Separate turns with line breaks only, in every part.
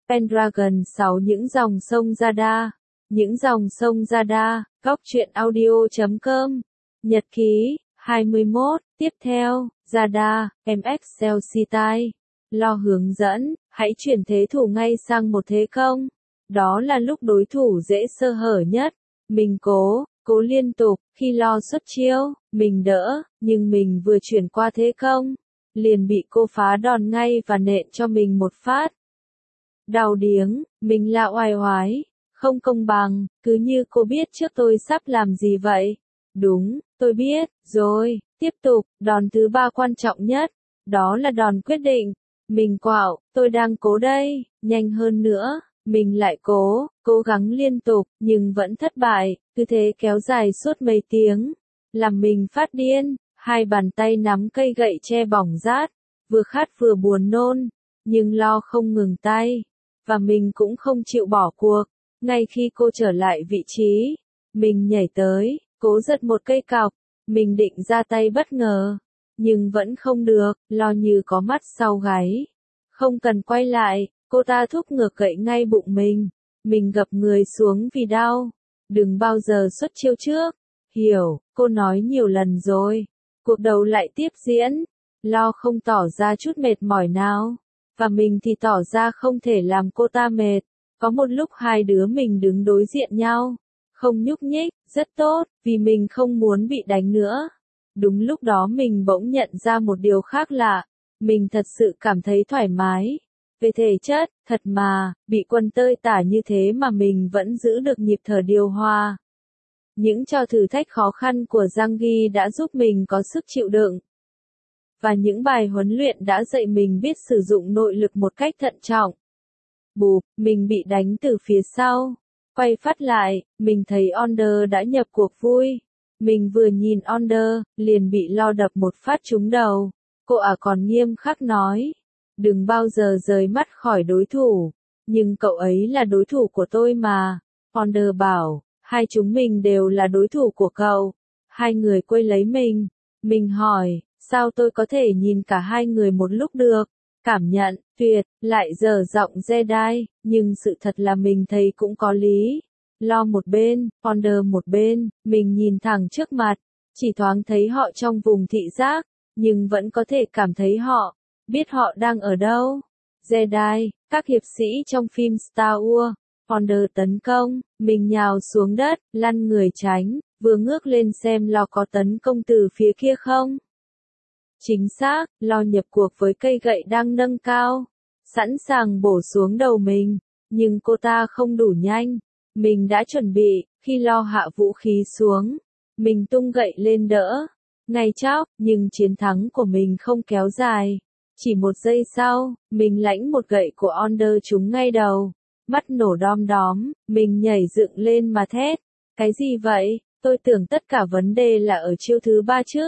Pendragon 6 những dòng sông Jada. Những dòng sông Jada, góc truyện audio.com. Nhật ký, 21, tiếp theo, Jada, MX Celsitai. Lo hướng dẫn, hãy chuyển thế thủ ngay sang một thế công. Đó là lúc đối thủ dễ sơ hở nhất. Mình cố liên tục, khi Lo xuất chiêu, mình đỡ, nhưng mình vừa chuyển qua thế công, liền bị cô phá đòn ngay và nện cho mình một phát. Đau điếng, mình la oai oái, không công bằng, cứ như cô biết trước tôi sắp làm gì vậy. Đúng, tôi biết, rồi, tiếp tục, đòn thứ 3 quan trọng nhất, đó là đòn quyết định. Mình quạo, tôi đang cố đây, nhanh hơn nữa, mình lại cố gắng liên tục, nhưng vẫn thất bại, cứ thế kéo dài suốt mấy tiếng, làm mình phát điên, hai bàn tay nắm cây gậy che bỏng rát, vừa khát vừa buồn nôn, nhưng Lo không ngừng tay, và mình cũng không chịu bỏ cuộc. Ngay khi cô trở lại vị trí, mình nhảy tới, cố giật một cây cọc, mình định ra tay bất ngờ, nhưng vẫn không được, Lo như có mắt sau gáy. Không cần quay lại, cô ta thúc ngược gậy ngay bụng mình gập người xuống vì đau. Đừng bao giờ xuất chiêu trước. Hiểu, cô nói nhiều lần rồi. Cuộc đấu lại tiếp diễn. Lo không tỏ ra chút mệt mỏi nào, và mình thì tỏ ra không thể làm cô ta mệt. Có một lúc hai đứa mình đứng đối diện nhau, không nhúc nhích, rất tốt, vì mình không muốn bị đánh nữa. Đúng lúc đó mình bỗng nhận ra một điều khác lạ, mình thật sự cảm thấy thoải mái. Về thể chất, thật mà, bị quân tơi tả như thế mà mình vẫn giữ được nhịp thở điều hòa. Những trò thử thách khó khăn của Giang Ghi đã giúp mình có sức chịu đựng. Và những bài huấn luyện đã dạy mình biết sử dụng nội lực một cách thận trọng. Bụp, mình bị đánh từ phía sau. Quay phát lại, mình thấy Onder đã nhập cuộc vui. Mình vừa nhìn Onder, liền bị Lo đập một phát trúng đầu. Cô còn nghiêm khắc nói, đừng bao giờ rời mắt khỏi đối thủ. Nhưng cậu ấy là đối thủ của tôi mà. Onder bảo, hai chúng mình đều là đối thủ của cậu. Hai người quây lấy mình. Mình hỏi, sao tôi có thể nhìn cả hai người một lúc được? Cảm nhận, tuyệt, lại dở giọng Jedi, nhưng sự thật là mình thấy cũng có lý. Lo một bên, Onder một bên, mình nhìn thẳng trước mặt, chỉ thoáng thấy họ trong vùng thị giác, nhưng vẫn có thể cảm thấy họ, biết họ đang ở đâu. Jedi, các hiệp sĩ trong phim Star Wars, Onder tấn công, mình nhào xuống đất, lăn người tránh, vừa ngước lên xem Lo có tấn công từ phía kia không. Chính xác, Lo nhập cuộc với cây gậy đang nâng cao, sẵn sàng bổ xuống đầu mình, nhưng cô ta không đủ nhanh. Mình đã chuẩn bị, khi Lo hạ vũ khí xuống, mình tung gậy lên đỡ. Ngay chóc, nhưng chiến thắng của mình không kéo dài. Chỉ một giây sau, mình lãnh một gậy của Onder trúng ngay đầu. Mắt nổ đom đóm, mình nhảy dựng lên mà thét. Cái gì vậy? Tôi tưởng tất cả vấn đề là ở chiêu thứ 3 chứ.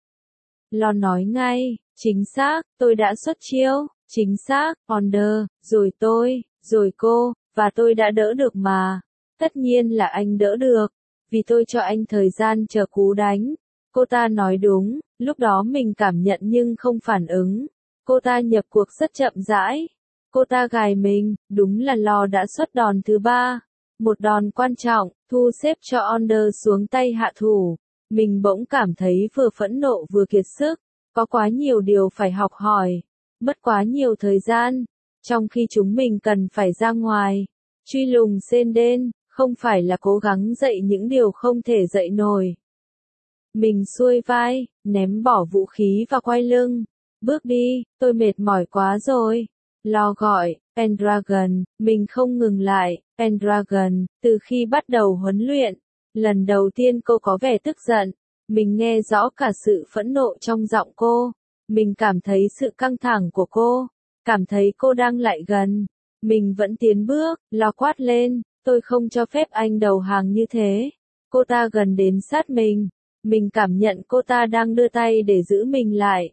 Lo nói ngay, chính xác, tôi đã xuất chiêu, chính xác, Onder, rồi tôi, rồi cô, và tôi đã đỡ được mà. Tất nhiên là anh đỡ được, vì tôi cho anh thời gian chờ cú đánh. Cô ta nói đúng, lúc đó mình cảm nhận nhưng không phản ứng. Cô ta nhập cuộc rất chậm rãi. Cô ta gài mình, đúng là Lo đã xuất đòn thứ 3. Một đòn quan trọng, thu xếp cho Onder xuống tay hạ thủ. Mình bỗng cảm thấy vừa phẫn nộ vừa kiệt sức. Có quá nhiều điều phải học hỏi. Mất quá nhiều thời gian. Trong khi chúng mình cần phải ra ngoài. Truy lùng Sen Đen, không phải là cố gắng dạy những điều không thể dạy nổi. Mình xuôi vai, ném bỏ vũ khí và quay lưng. Bước đi, tôi mệt mỏi quá rồi. Lo gọi, Pendragon, mình không ngừng lại. Pendragon, từ khi bắt đầu huấn luyện, lần đầu tiên cô có vẻ tức giận. Mình nghe rõ cả sự phẫn nộ trong giọng cô. Mình cảm thấy sự căng thẳng của cô. Cảm thấy cô đang lại gần. Mình vẫn tiến bước, Lo quát lên, tôi không cho phép anh đầu hàng như thế. Cô ta gần đến sát mình. Mình cảm nhận cô ta đang đưa tay để giữ mình lại.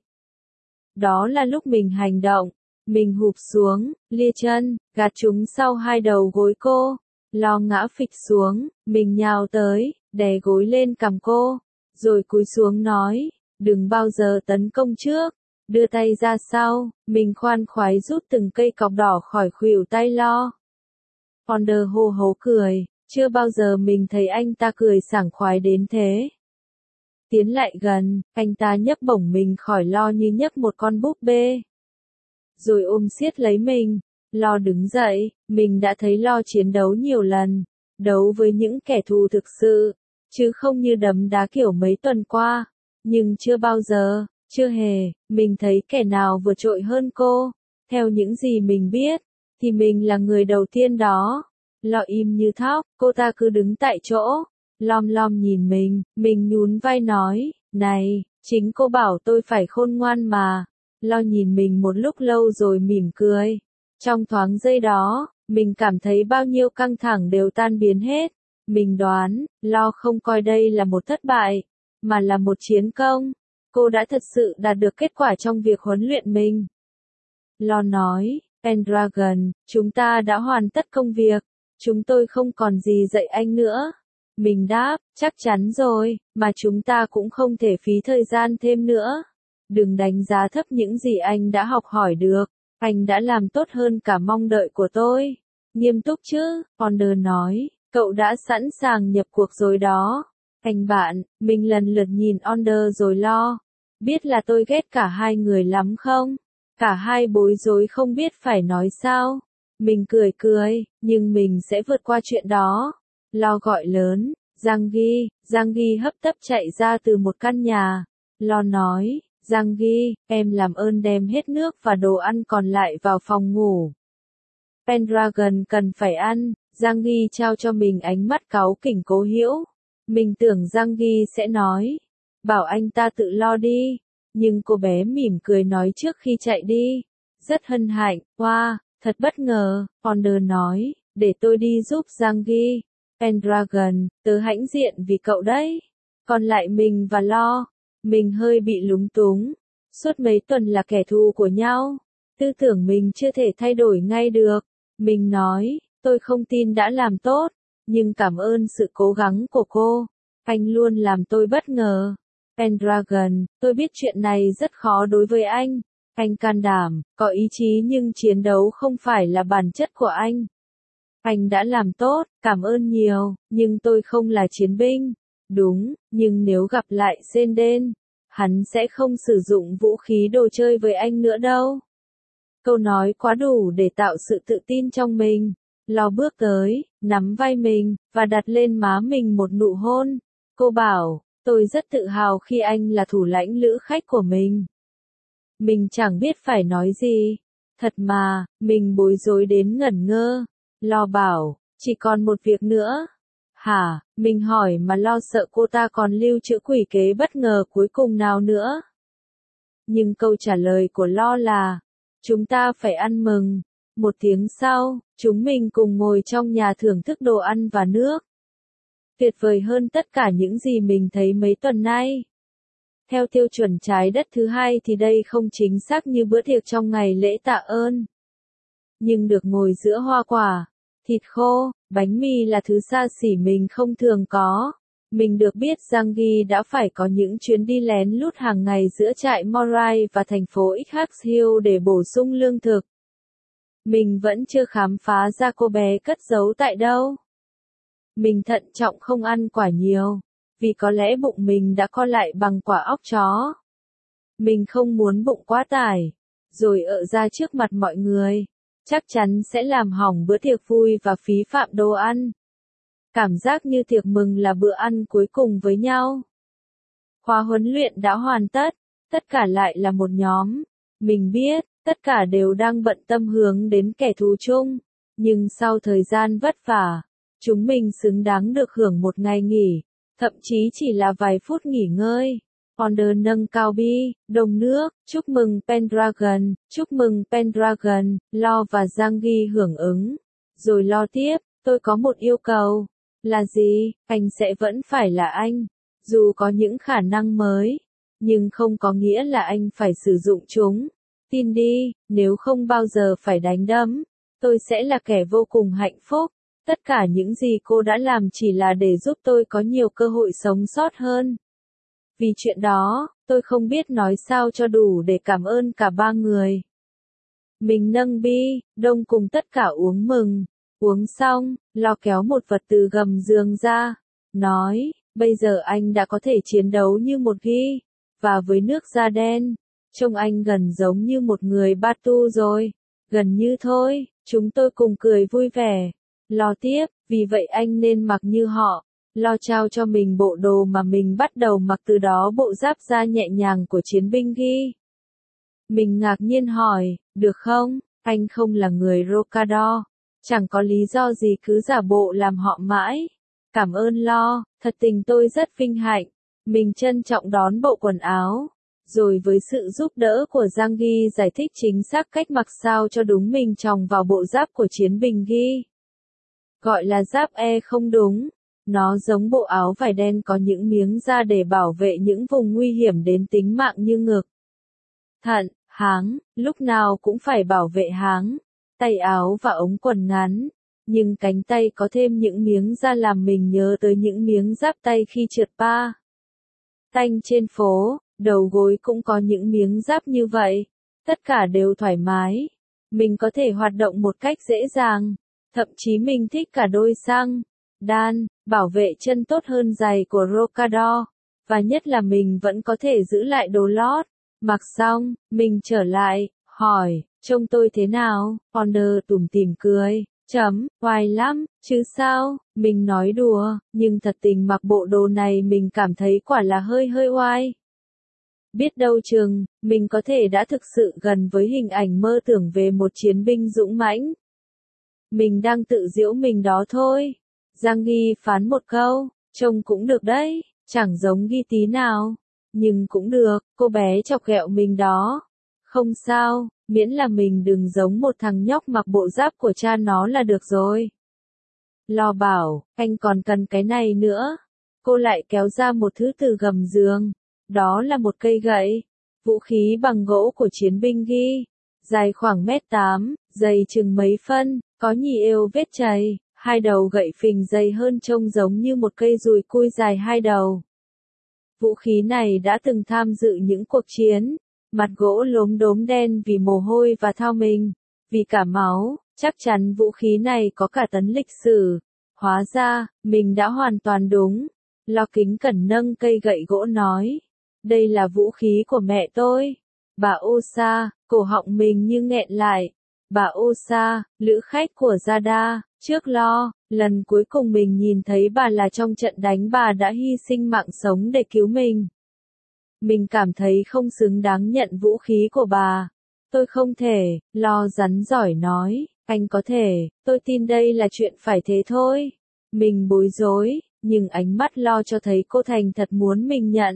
Đó là lúc mình hành động. Mình hụp xuống, lia chân, gạt chúng sau hai đầu gối cô. Lo ngã phịch xuống, mình nhào tới, đè gối lên cằm cô. Rồi cúi xuống nói, đừng bao giờ tấn công trước. đưa tay ra sau, mình khoan khoái rút từng cây cọc đỏ khỏi khuỷu tay Lo. Ponder hô hố cười, chưa bao giờ mình thấy anh ta cười sảng khoái đến thế. Tiến lại gần, anh ta nhấc bổng mình khỏi Lo như nhấc một con búp bê. Rồi ôm siết lấy mình. Lo đứng dậy, mình đã thấy Lo chiến đấu nhiều lần, đấu với những kẻ thù thực sự, chứ không như đấm đá kiểu mấy tuần qua. Nhưng chưa bao giờ, chưa hề, mình thấy kẻ nào vượt trội hơn cô. Theo những gì mình biết, thì mình là người đầu tiên đó. Lo im như thóc, cô ta cứ đứng tại chỗ, lom lom nhìn mình nhún vai nói, này, chính cô bảo tôi phải khôn ngoan mà. Lo nhìn mình một lúc lâu rồi mỉm cười. Trong thoáng giây đó, mình cảm thấy bao nhiêu căng thẳng đều tan biến hết. Mình đoán, Lo không coi đây là một thất bại, mà là một chiến công. Cô đã thật sự đạt được kết quả trong việc huấn luyện mình. Lo nói, Pendragon, chúng ta đã hoàn tất công việc. Chúng tôi không còn gì dạy anh nữa. Mình đáp, chắc chắn rồi, mà chúng ta cũng không thể phí thời gian thêm nữa. Đừng đánh giá thấp những gì anh đã học hỏi được. Anh đã làm tốt hơn cả mong đợi của tôi. Nghiêm túc chứ, Ponder nói, cậu đã sẵn sàng nhập cuộc rồi đó. Anh bạn, mình lần lượt nhìn Ponder rồi Lo. Biết là tôi ghét cả hai người lắm không? Cả hai bối rối không biết phải nói sao. Mình cười, nhưng mình sẽ vượt qua chuyện đó. Lo gọi lớn, Giang-gi hấp tấp chạy ra từ một căn nhà. Lo nói, Giang-gi, em làm ơn đem hết nước và đồ ăn còn lại vào phòng ngủ. Pendragon cần phải ăn, Giang-gi trao cho mình ánh mắt cáu kỉnh cố hữu. Mình tưởng Giang-gi sẽ nói, bảo anh ta tự lo đi. Nhưng cô bé mỉm cười nói trước khi chạy đi. Rất hân hạnh, wow, thật bất ngờ, Ponder nói, để tôi đi giúp Giang-gi. Pendragon, tớ hãnh diện vì cậu đấy. Còn lại mình và Lo. Mình hơi bị lúng túng. Suốt mấy tuần là kẻ thù của nhau. Tư tưởng mình chưa thể thay đổi ngay được. Mình nói, tôi không tin đã làm tốt. Nhưng cảm ơn sự cố gắng của cô. Anh luôn làm tôi bất ngờ. Pendragon, tôi biết chuyện này rất khó đối với anh. Anh can đảm, có ý chí nhưng chiến đấu không phải là bản chất của anh. Anh đã làm tốt, cảm ơn nhiều, nhưng tôi không là chiến binh. Đúng, nhưng nếu gặp lại Senden, hắn sẽ không sử dụng vũ khí đồ chơi với anh nữa đâu. Câu nói quá đủ để tạo sự tự tin trong mình. Lo bước tới, nắm vai mình, và đặt lên má mình một nụ hôn. Cô bảo, tôi rất tự hào khi anh là thủ lãnh lữ khách của mình. Mình chẳng biết phải nói gì. Thật mà, mình bối rối đến ngẩn ngơ. Lo bảo, chỉ còn một việc nữa. Hả, mình hỏi mà Lo sợ cô ta còn lưu trữ quỷ kế bất ngờ cuối cùng nào nữa. Nhưng câu trả lời của Lo là, chúng ta phải ăn mừng. Một tiếng sau, chúng mình cùng ngồi trong nhà thưởng thức đồ ăn và nước. Tuyệt vời hơn tất cả những gì mình thấy mấy tuần nay. Theo tiêu chuẩn trái đất thứ hai thì đây không chính xác như bữa tiệc trong ngày lễ tạ ơn. Nhưng được ngồi giữa hoa quả, thịt khô, bánh mì là thứ xa xỉ mình không thường có. Mình được biết Giang-gi đã phải có những chuyến đi lén lút hàng ngày giữa trại Moray và thành phố Xhx Hill để bổ sung lương thực. Mình vẫn chưa khám phá ra cô bé cất giấu tại đâu. Mình thận trọng không ăn quả nhiều, vì có lẽ bụng mình đã co lại bằng quả óc chó. Mình không muốn bụng quá tải, rồi ợ ra trước mặt mọi người. Chắc chắn sẽ làm hỏng bữa tiệc vui và phí phạm đồ ăn. Cảm giác như tiệc mừng là bữa ăn cuối cùng với nhau. Khóa huấn luyện đã hoàn tất, tất cả lại là một nhóm. Mình biết, tất cả đều đang bận tâm hướng đến kẻ thù chung. Nhưng sau thời gian vất vả, chúng mình xứng đáng được hưởng một ngày nghỉ, thậm chí chỉ là vài phút nghỉ ngơi. Ponder nâng cao bi, đồng nước, chúc mừng Pendragon, Lo và Giang-gi hưởng ứng. Rồi Lo tiếp, tôi có một yêu cầu. Là gì? Anh sẽ vẫn phải là anh. Dù có những khả năng mới, nhưng không có nghĩa là anh phải sử dụng chúng. Tin đi, nếu không bao giờ phải đánh đấm, tôi sẽ là kẻ vô cùng hạnh phúc. Tất cả những gì cô đã làm chỉ là để giúp tôi có nhiều cơ hội sống sót hơn. Vì chuyện đó, tôi không biết nói sao cho đủ để cảm ơn cả ba người. Mình nâng bi, đông cùng tất cả uống mừng. Uống xong, Lo kéo một vật từ gầm giường ra, nói, bây giờ anh đã có thể chiến đấu như một Gi, và với nước da đen, trông anh gần giống như một người Batu rồi. Gần như thôi, chúng tôi cùng cười vui vẻ. Lo tiếp, vì vậy anh nên mặc như họ. Lo trao cho mình bộ đồ mà mình bắt đầu mặc từ đó, bộ giáp da nhẹ nhàng của chiến binh Gi. Mình ngạc nhiên hỏi, được không, anh không là người Rokador, chẳng có lý do gì cứ giả bộ làm họ mãi. Cảm ơn Lo, thật tình tôi rất vinh hạnh. Mình trân trọng đón bộ quần áo, rồi với sự giúp đỡ của Giang Gi giải thích chính xác cách mặc sao cho đúng mình chòng vào bộ giáp của chiến binh Gi. Gọi là giáp không đúng, nó giống bộ áo vải đen có những miếng da để bảo vệ những vùng nguy hiểm đến tính mạng như ngực, thận, háng, lúc nào cũng phải bảo vệ háng, tay áo và ống quần ngắn. Nhưng cánh tay có thêm những miếng da làm mình nhớ tới những miếng giáp tay khi trượt pa tanh trên phố. Đầu gối cũng có những miếng giáp như vậy. Tất cả đều thoải mái. Mình có thể hoạt động một cách dễ dàng. Thậm chí mình thích cả đôi xăng đan, bảo vệ chân tốt hơn giày của Rokador. Và nhất là mình vẫn có thể giữ lại đồ lót. Mặc xong, mình trở lại, hỏi, trông tôi thế nào? Honor tủm tỉm cười. Oai lắm, chứ sao, mình nói đùa, nhưng thật tình mặc bộ đồ này mình cảm thấy quả là hơi oai. Biết đâu chừng, mình có thể đã thực sự gần với hình ảnh mơ tưởng về một chiến binh dũng mãnh. Mình đang tự giễu mình đó thôi. Giang Gi phán một câu, trông cũng được đấy, chẳng giống Gi tí nào. Nhưng cũng được, cô bé chọc ghẹo mình đó. Không sao, miễn là mình đừng giống một thằng nhóc mặc bộ giáp của cha nó là được rồi. Lo bảo, anh còn cần cái này nữa. Cô lại kéo ra một thứ từ gầm giường. Đó là một cây gậy, vũ khí bằng gỗ của chiến binh Gi, dài khoảng 1m8, dày chừng mấy phân, có nhì êu vết chày, hai đầu gậy phình dày hơn trông giống như một cây dùi cui dài hai đầu. Vũ khí này đã từng tham dự những cuộc chiến, mặt gỗ lốm đốm đen vì mồ hôi và thao mình, vì cả máu, chắc chắn vũ khí này có cả tấn lịch sử. Hóa ra, mình đã hoàn toàn đúng. Lo kính cẩn nâng cây gậy gỗ nói. Đây là vũ khí của mẹ tôi. Bà Osa, cổ họng mình như nghẹn lại. Bà Osa, lữ khách của Zada, trước Lo, lần cuối cùng mình nhìn thấy bà là trong trận đánh bà đã hy sinh mạng sống để cứu mình. Mình cảm thấy không xứng đáng nhận vũ khí của bà. Tôi không thể, Lo rắn giỏi nói, anh có thể, tôi tin đây là chuyện phải thế thôi. Mình bối rối, nhưng ánh mắt Lo cho thấy cô thành thật muốn mình nhận.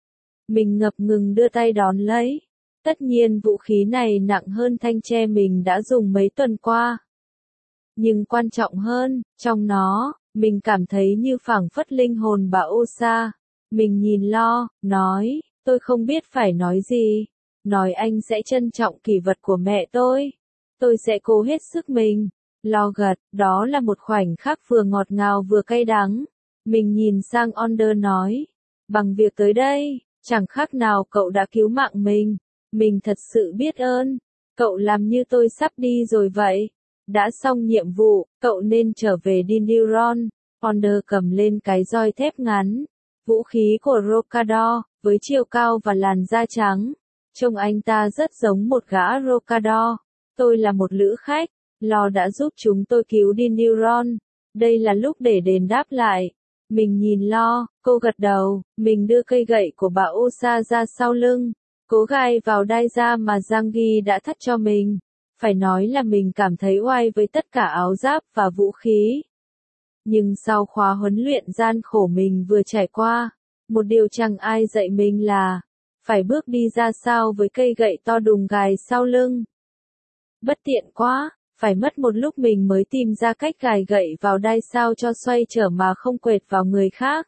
Mình ngập ngừng đưa tay đón lấy. Tất nhiên vũ khí này nặng hơn thanh tre mình đã dùng mấy tuần qua. Nhưng quan trọng hơn, trong nó, mình cảm thấy như phảng phất linh hồn bà Osa. Mình nhìn Lo, nói, tôi không biết phải nói gì. Nói anh sẽ trân trọng kỷ vật của mẹ tôi. Tôi sẽ cố hết sức mình. Lo gật, đó là một khoảnh khắc vừa ngọt ngào vừa cay đắng. Mình nhìn sang Onder nói, bằng việc tới đây, chẳng khác nào cậu đã cứu mạng mình. Mình thật sự biết ơn. Cậu làm như tôi sắp đi rồi vậy. Đã xong nhiệm vụ, cậu nên trở về Dindyron. Onder cầm lên cái roi thép ngắn. Vũ khí của Rokador, với chiều cao và làn da trắng. Trông anh ta rất giống một gã Rokador. Tôi là một lữ khách. Lo đã giúp chúng tôi cứu Dindyron. Đây là lúc để đền đáp lại. Mình nhìn Lo, cô gật đầu, mình đưa cây gậy của bà Osa ra sau lưng, cố gai vào đai da mà Giang Gi đã thắt cho mình. Phải nói là mình cảm thấy oai với tất cả áo giáp và vũ khí. Nhưng sau khóa huấn luyện gian khổ mình vừa trải qua, một điều chẳng ai dạy mình là, phải bước đi ra sao với cây gậy to đùng gài sau lưng. Bất tiện quá. Phải mất một lúc mình mới tìm ra cách gài gậy vào đai sao cho xoay trở mà không quệt vào người khác.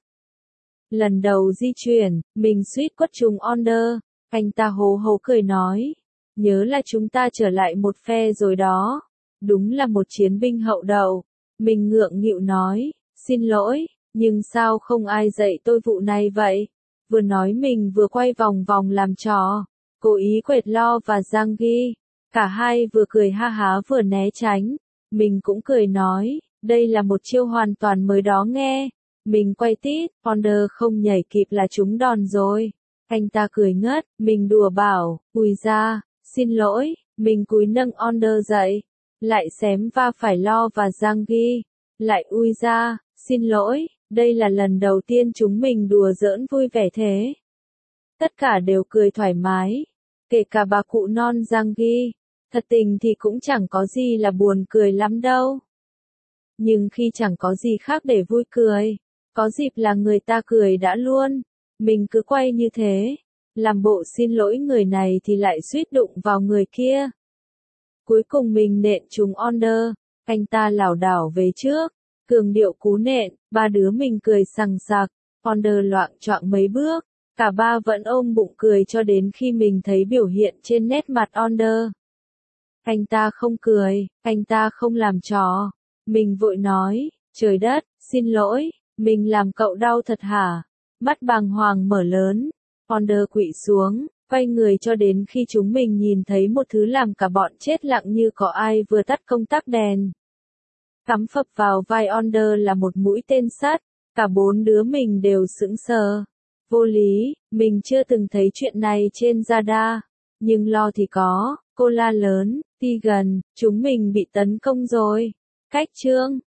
Lần đầu di chuyển, mình suýt quất trúng Onder. Anh ta hố hố cười nói. Nhớ là chúng ta trở lại một phe rồi đó. Đúng là một chiến binh hậu đậu. Mình ngượng nghịu nói. Xin lỗi, nhưng sao không ai dạy tôi vụ này vậy? vừa nói mình vừa quay vòng vòng làm trò, cố ý quệt Lo và Giang Ghi. Cả hai vừa cười ha há vừa né tránh. Mình cũng cười nói, đây là một chiêu hoàn toàn mới đó nghe. Mình quay tít, Ponder không nhảy kịp là trúng đòn rồi. Anh ta cười ngất, mình đùa bảo, ui ra, xin lỗi, mình cúi nâng Ponder dậy. Lại xém va phải Lo và Giang Ghi. Lại ui ra, xin lỗi, đây là lần đầu tiên chúng mình đùa giỡn vui vẻ thế. Tất cả đều cười thoải mái, kể cả bà cụ non Giang Ghi. Thật tình thì cũng chẳng có gì là buồn cười lắm đâu. Nhưng khi chẳng có gì khác để vui cười, có dịp là người ta cười đã luôn. Mình cứ quay như thế, làm bộ xin lỗi người này thì lại suýt đụng vào người kia. Cuối cùng mình nện trúng Ponder, anh ta lảo đảo về trước, cường điệu cú nện, ba đứa mình cười sằng sặc, Ponder loạng choạng mấy bước, cả ba vẫn ôm bụng cười cho đến khi mình thấy biểu hiện trên nét mặt Ponder. Anh ta không cười, anh ta không làm trò. Mình vội nói, trời đất, xin lỗi, mình làm cậu đau thật hả? Mắt bàng hoàng mở lớn, Ponder quỵ xuống, quay người cho đến khi chúng mình nhìn thấy một thứ làm cả bọn chết lặng như có ai vừa tắt công tắc đèn. Cắm phập vào vai Ponder là một mũi tên sắt, cả bốn đứa mình đều sững sờ. Vô lý, mình chưa từng thấy chuyện này trên Zada, nhưng Lo thì có, cô la lớn, Tegan, chúng mình bị tấn công rồi. Cách chương